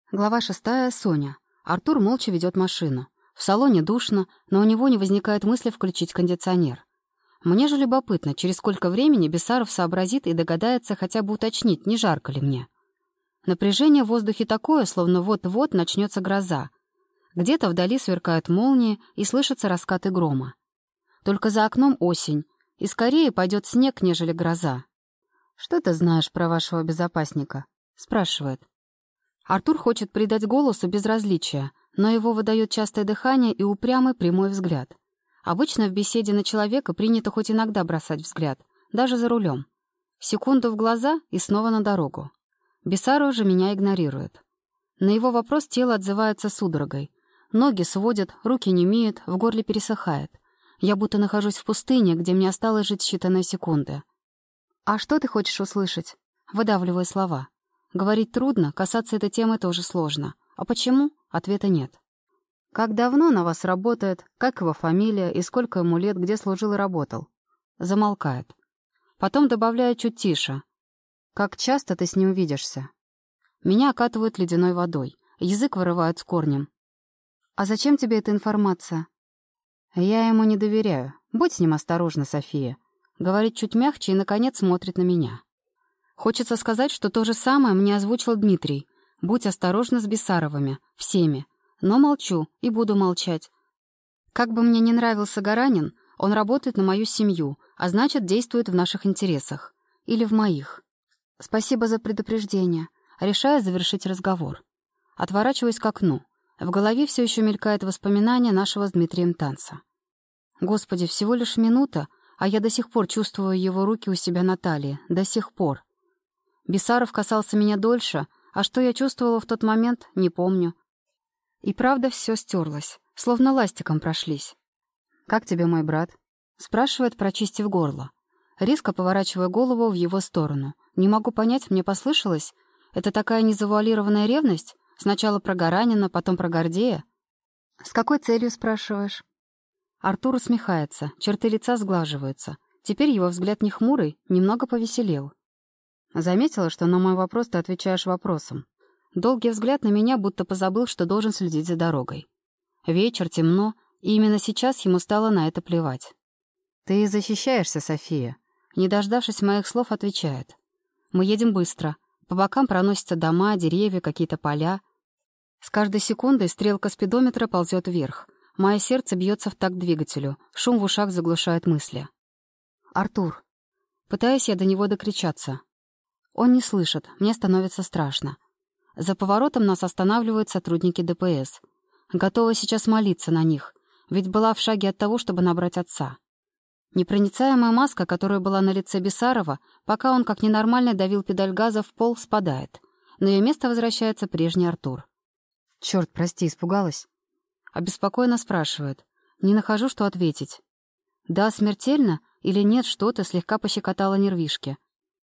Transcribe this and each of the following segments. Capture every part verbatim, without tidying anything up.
Глава шестая. Соня. Артур молча ведет машину. В салоне душно, но у него не возникает мысли включить кондиционер. Мне же любопытно, через сколько времени Бесаров сообразит и догадается хотя бы уточнить, не жарко ли мне. Напряжение в воздухе такое, словно вот-вот начнется гроза. Где-то вдали сверкают молнии и слышатся раскаты грома. Только за окном осень, и скорее пойдет снег, нежели гроза. «Что ты знаешь про вашего безопасника?» — спрашивает. Артур хочет придать голосу безразличие, но его выдает частое дыхание и упрямый прямой взгляд. Обычно в беседе на человека принято хоть иногда бросать взгляд, даже за рулем. Секунду в глаза и снова на дорогу. Бесаров же меня игнорирует. На его вопрос тело отзывается судорогой. Ноги сводят, руки немеют, в горле пересыхает. Я будто нахожусь в пустыне, где мне осталось жить считанные секунды. «А что ты хочешь услышать?» Выдавливаю слова. Говорить трудно, касаться этой темы тоже сложно. А почему? Ответа нет. «Как давно на вас работает? Как его фамилия? И сколько ему лет? Где служил и работал?» Замолкает. Потом добавляет чуть тише. «Как часто ты с ним видишься?» Меня окатывают ледяной водой. Язык вырывают с корнем. «А зачем тебе эта информация?» «Я ему не доверяю. Будь с ним осторожна, София». Говорит чуть мягче и, наконец, смотрит на меня. Хочется сказать, что то же самое мне озвучил Дмитрий. Будь осторожна с Бесаровыми, всеми. Но молчу и буду молчать. Как бы мне ни нравился Гаранин, он работает на мою семью, а значит, действует в наших интересах. Или в моих. Спасибо за предупреждение. Решаю завершить разговор. Отворачиваюсь к окну. В голове все еще мелькает воспоминание нашего с Дмитрием танца. Господи, всего лишь минута, а я до сих пор чувствую его руки у себя на талии. До сих пор. Бесаров касался меня дольше, а что я чувствовала в тот момент, не помню. И правда все стерлось, словно ластиком прошлись. «Как тебе мой брат?» — спрашивает, прочистив горло. Резко поворачивая голову в его сторону. Не могу понять, мне послышалось. Это такая незавуалированная ревность? Сначала про Гаранина, потом про Гордея? «С какой целью, спрашиваешь?» Артур усмехается, черты лица сглаживаются. Теперь его взгляд не хмурый, немного повеселел. Заметила, что на мой вопрос ты отвечаешь вопросом. Долгий взгляд на меня, будто позабыл, что должен следить за дорогой. Вечер, темно, и именно сейчас ему стало на это плевать. «Ты защищаешься, София?» Не дождавшись моих слов, отвечает. «Мы едем быстро. По бокам проносятся дома, деревья, какие-то поля. С каждой секундой стрелка спидометра ползет вверх. Мое сердце бьется в такт двигателю. Шум в ушах заглушает мысли. «Артур!» Пытаюсь я до него докричаться. Он не слышит, мне становится страшно. За поворотом нас останавливают сотрудники ДПС. Готова сейчас молиться на них, ведь была в шаге от того, чтобы набрать отца. Непроницаемая маска, которая была на лице Бесарова, пока он как ненормальный давил педаль газа в пол, спадает. На ее место возвращается прежний Артур. «Черт, прости, испугалась?» Обеспокоенно спрашивает. Не нахожу, что ответить. «Да, смертельно?» Или нет, что-то слегка пощекотало нервишки.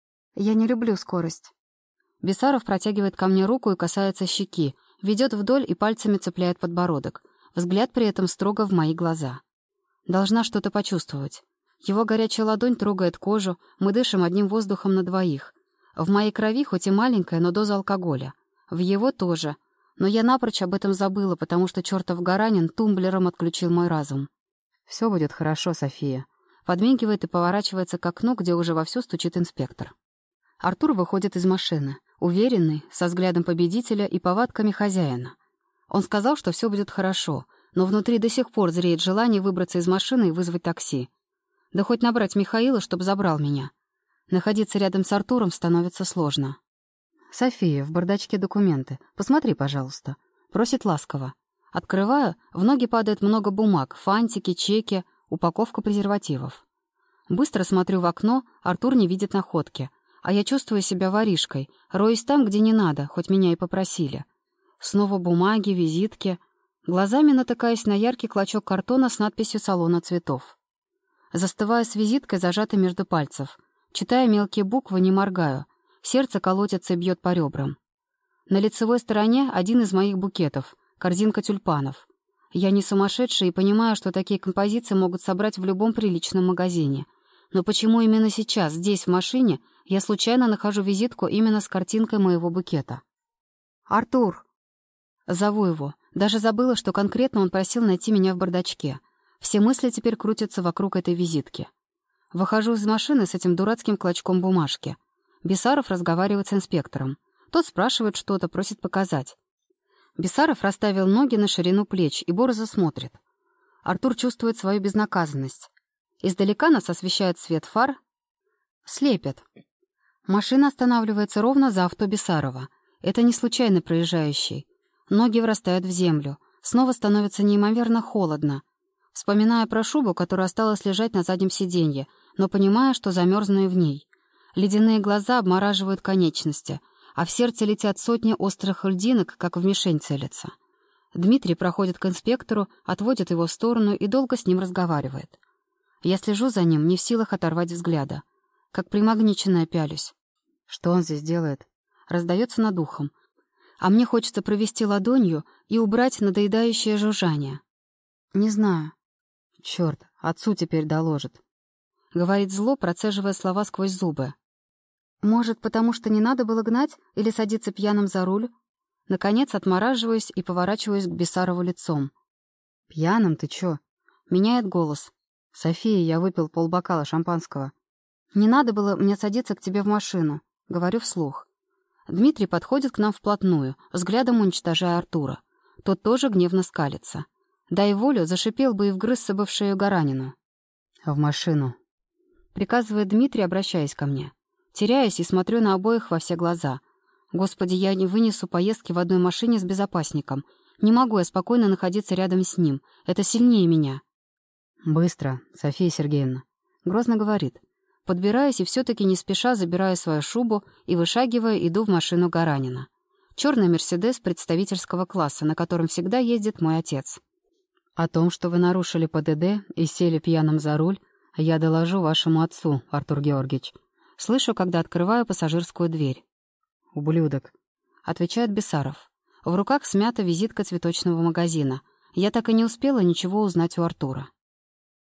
«Я не люблю скорость». Бесаров протягивает ко мне руку и касается щеки, ведет вдоль и пальцами цепляет подбородок. Взгляд при этом строго в мои глаза. Должна что-то почувствовать. Его горячая ладонь трогает кожу, мы дышим одним воздухом на двоих. В моей крови хоть и маленькая, но доза алкоголя. В его тоже. Но я напрочь об этом забыла, потому что чертов Гаранин тумблером отключил мой разум. «Все будет хорошо, София». Подмигивает и поворачивается к окну, где уже вовсю стучит инспектор. Артур выходит из машины, уверенный, со взглядом победителя и повадками хозяина. Он сказал, что все будет хорошо, но внутри до сих пор зреет желание выбраться из машины и вызвать такси. Да хоть набрать Михаила, чтобы забрал меня. Находиться рядом с Артуром становится сложно. «София, в бардачке документы. Посмотри, пожалуйста». Просит ласково. Открываю, в ноги падает много бумаг, фантики, чеки, упаковка презервативов. Быстро смотрю в окно, Артур не видит находки. А я чувствую себя воришкой, роюсь там, где не надо, хоть меня и попросили. Снова бумаги, визитки. Глазами натыкаюсь на яркий клочок картона с надписью «Салона цветов». Застываю с визиткой, зажатой между пальцев. Читая мелкие буквы, не моргаю. Сердце колотится и бьет по ребрам. На лицевой стороне один из моих букетов — корзинка тюльпанов. Я не сумасшедшая и понимаю, что такие композиции могут собрать в любом приличном магазине. Но почему именно сейчас, здесь, в машине, я случайно нахожу визитку именно с картинкой моего букета? «Артур!» Зову его. Даже забыла, что конкретно он просил найти меня в бардачке. Все мысли теперь крутятся вокруг этой визитки. Выхожу из машины с этим дурацким клочком бумажки. Бесаров разговаривает с инспектором. Тот спрашивает что-то, просит показать. Бесаров расставил ноги на ширину плеч и борзо смотрит. Артур чувствует свою безнаказанность. Издалека нас освещает свет фар. Слепят. Машина останавливается ровно за авто Бесарова. Это не случайно проезжающий. Ноги врастают в землю. Снова становится неимоверно холодно. Вспоминая про шубу, которая осталась лежать на заднем сиденье, но понимая, что замерзну и в ней. Ледяные глаза обмораживают конечности, а в сердце летят сотни острых льдинок, как в мишень целятся. Дмитрий проходит к инспектору, отводит его в сторону и долго с ним разговаривает. Я слежу за ним, не в силах оторвать взгляда. Как примагниченная пялюсь. Что он здесь делает? Раздается над ухом. А мне хочется провести ладонью и убрать надоедающее жужжание. Не знаю. Черт, отцу теперь доложит. Говорит зло, процеживая слова сквозь зубы. Может, потому что не надо было гнать или садиться пьяным за руль? Наконец отмораживаюсь и поворачиваюсь к Бесарову лицом. «Пьяным ты чё?» Меняет голос. «София, я выпил полбокала шампанского». «Не надо было мне садиться к тебе в машину», — говорю вслух. Дмитрий подходит к нам вплотную, взглядом уничтожая Артура. Тот тоже гневно скалится. Дай волю, зашипел бы и вгрызся бы в шею Гаранину. «В машину», — приказывает Дмитрий, обращаясь ко мне. Теряюсь и смотрю на обоих во все глаза. Господи, я не вынесу поездки в одной машине с безопасником. Не могу я спокойно находиться рядом с ним. Это сильнее меня. «Быстро, София Сергеевна», — грозно говорит. Подбираюсь и все-таки не спеша забираю свою шубу и, вышагивая, иду в машину Гаранина. Черный «Мерседес» представительского класса, на котором всегда ездит мой отец. «О том, что вы нарушили ПДД и сели пьяным за руль, я доложу вашему отцу, Артур Георгиевич». Слышу, когда открываю пассажирскую дверь. «Ублюдок», — отвечает Бесаров. В руках смята визитка цветочного магазина. Я так и не успела ничего узнать у Артура.